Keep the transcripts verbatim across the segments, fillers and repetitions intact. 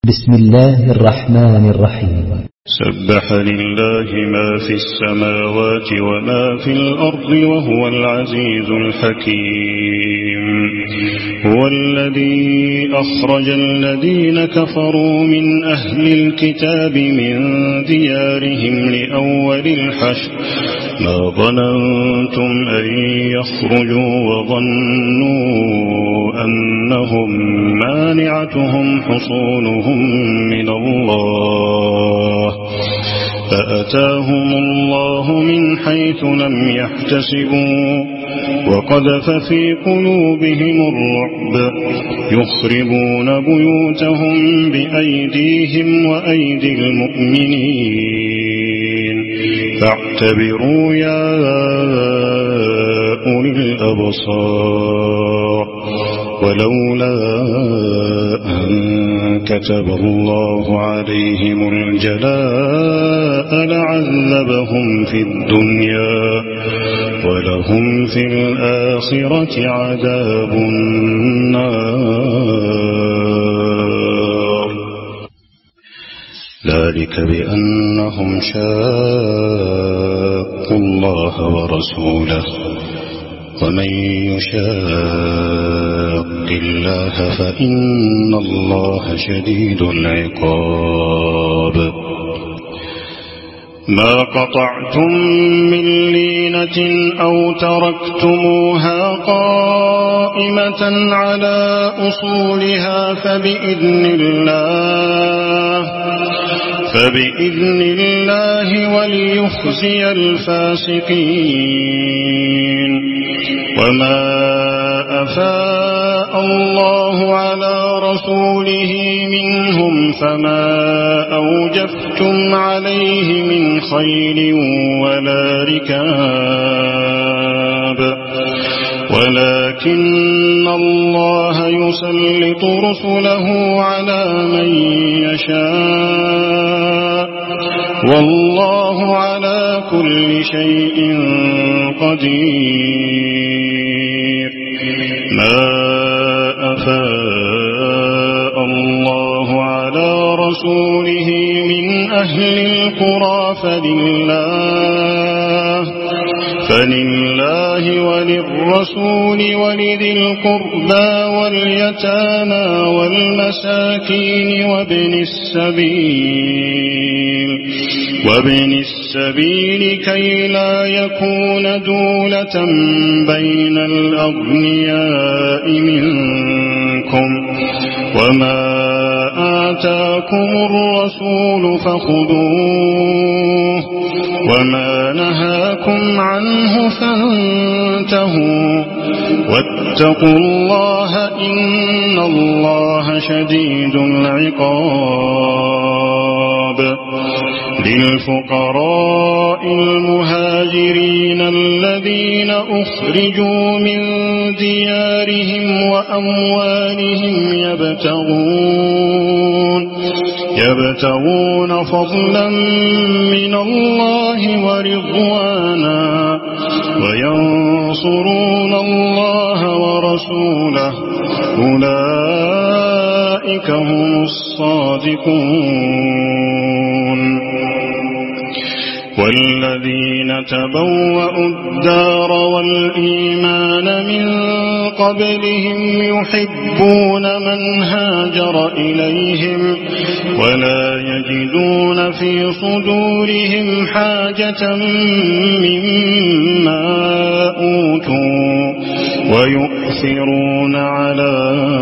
بسم الله الرحمن الرحيم. سبح لله ما في السماوات وما في الأرض وهو العزيز الحكيم. هو الذي أخرج الذين كفروا من أهل الكتاب من ديارهم لأول الحشر ما ظننتم أن يخرجوا وظنوا أنهم مانعتهم حصونهم من الله فأتاهم الله من حيث لم يحتسبوا وقذف في قلوبهم الرعب يخربون بيوتهم بأيديهم وأيدي المؤمنين فاعتبروا يا أولي الأبصار. ولولا أن كتب الله عليهم الجلاء لعذبهم في الدنيا ولهم في الآخرة عذاب النار. ذلك بأنهم شاقوا الله ورسوله ومن يشاق الله فإن الله شديد العقاب. ما قطعتم من لينة أو تركتموها قائمة على أصولها فبإذن الله فبإذن الله وليخزي الفاسقين. وما أفاء الله على رسوله منهم فما أوجفتم عليه من خيل ولا ركاب ولكن الله يسلط رسله على من يشاء والله على كل شيء قدير. ما أفاء الله على رسوله من أهل القرى فلله فلله وللرسول ولذي القربى واليتامى والمساكين وابن السبيل وابن السبيل كي لا يكون دولة بين الأغنياء منكم. وما آتاكم الرسول فخذوه وما نهاكم عنه فانتهوا واتقوا الله إن الله شديد العقاب. للفقراء المهاجرين الذين أخرجوا من ديارهم وأموالهم يبتغون يبتغون فضلا من الله ورضوانا وينصرون الله ورسوله أولئك هم الصادقون. والذين تبوأوا الدار والإيمان من قبلهم يحبون من هاجر إليهم ولا يجدون في صدورهم حاجة مما أوتوا ويؤثرون على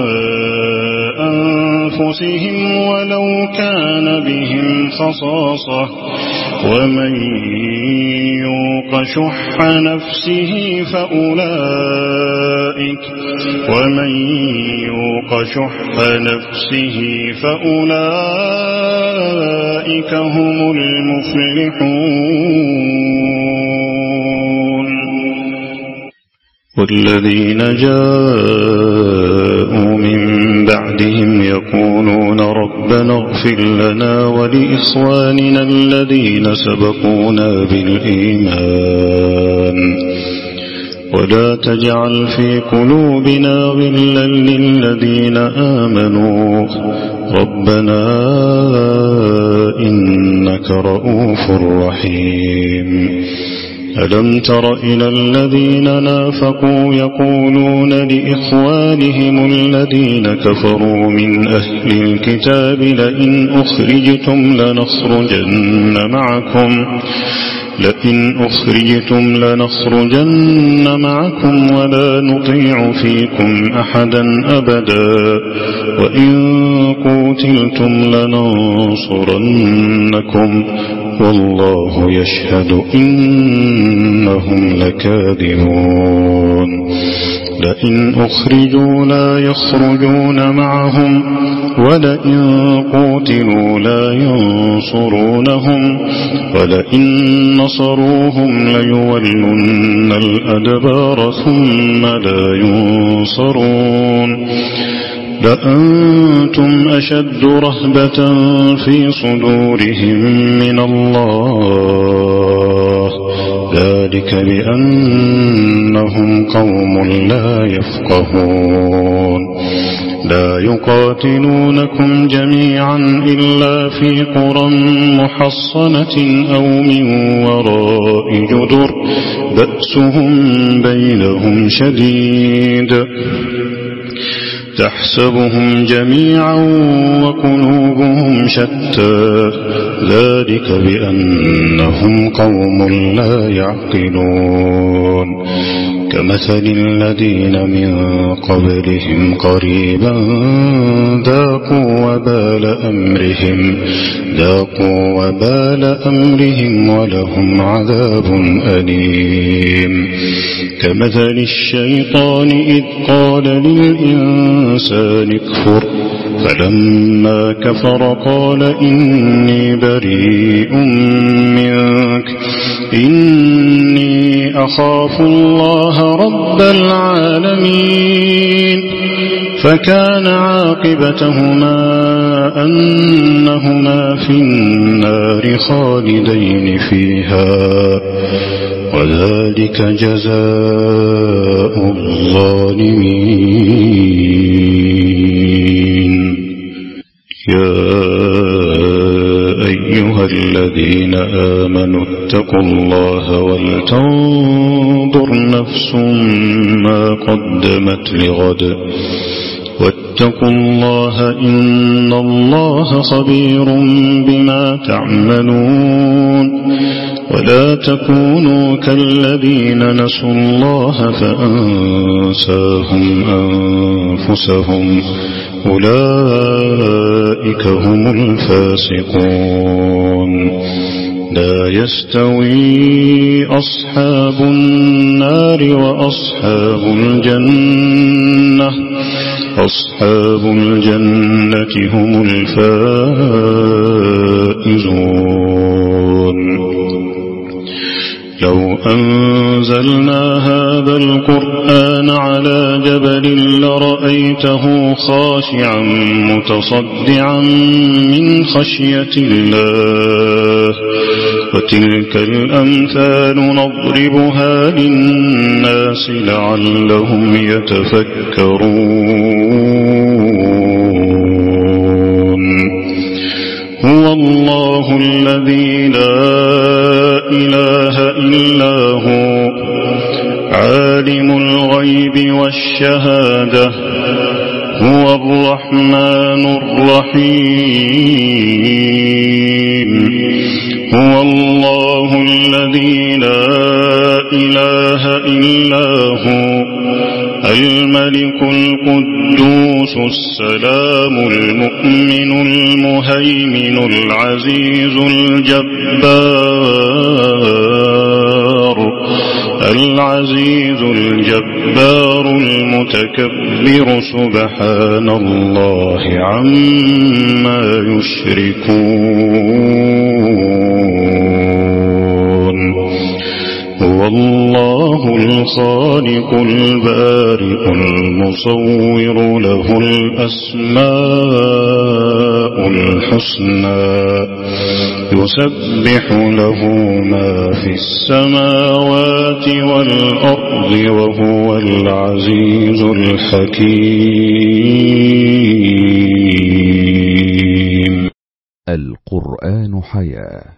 أنفسهم ولو كان بهم خصاصة ومن يوق شح نفسه فأولئك ومن يوق شح نفسه فأولئك هم المفلحون. والذين جاءوا من بعدهم يقولون ربنا اغفر لنا ولإخواننا الذين سبقونا بالإيمان ولا تجعل في قلوبنا غلا للذين آمنوا ربنا إنك رؤوف رحيم ألم تر إلى الذين نافقوا يقولون لإخوانهم الذين كفروا من أهل الكتاب لئن أخرجتم لنخرجن معكم لئن أخرجتم لنخرجن معكم ولا نطيع فيكم أحدا أبدا وإن قوتلتم لننصرنكم والله يشهد إنهم لكاذبون لئن أخرجوا لا يخرجون معهم ولئن قوتلوا لا ينصرونهم ولئن نصروهم ليولن الأدبار ثم لا ينصرون لأنتم أشد رهبة في صدورهم من الله ذلك بأنهم قوم لا يفقهون لا يقاتلونكم جميعا إلا في قرى محصنة أو من وراء جدر بأسهم بينهم شديد تحسبهم جميعا وقلوبهم شتى ذلك بأنهم قوم لا يعقلون كمثل الذين من قبلهم قريبا ذاقوا وبال أمرهم ذاقوا وبال أمرهم ولهم عذاب أليم كمثل الشيطان إذ قال للإنسان اكفر فلما كفر قال إني بريء منك إني أخاف الله رب العالمين فكان عاقبتهما أنهما في النار خالدين فيها وذلك جزاء الظالمين يا أيها الذين آمنوا اتقوا الله ولتنظر نفس ما قدمت لغد واتقوا الله إن الله خبير بما تعملون ولا تكونوا كالذين نسوا الله فأنساهم أنفسهم أولئك هم الفاسقون لا يستوي أصحاب النار وأصحاب الجنة أصحاب الجنة هم الفائزون لو أنزلنا هذا القرآن على جبل لرأيته خاشعا متصدعا من خشية الله وتلك الأمثال نضربها للناس لعلهم يتفكرون هو الله الذي لا إله إلا هو عالم الغيب والشهادة هو الرحمن الرحيم هو الله الذي لا إله إلا هو الملك القدوس السلام المؤمن المهيمن العزيز الجبار العزيز الجبار المتكبر سبحان الله عما يشركون هو الله الخالق البارئ المصور له الأسماء الحسنى يسبح له ما في السماوات والأرض وهو العزيز الحكيم القرآن حياة.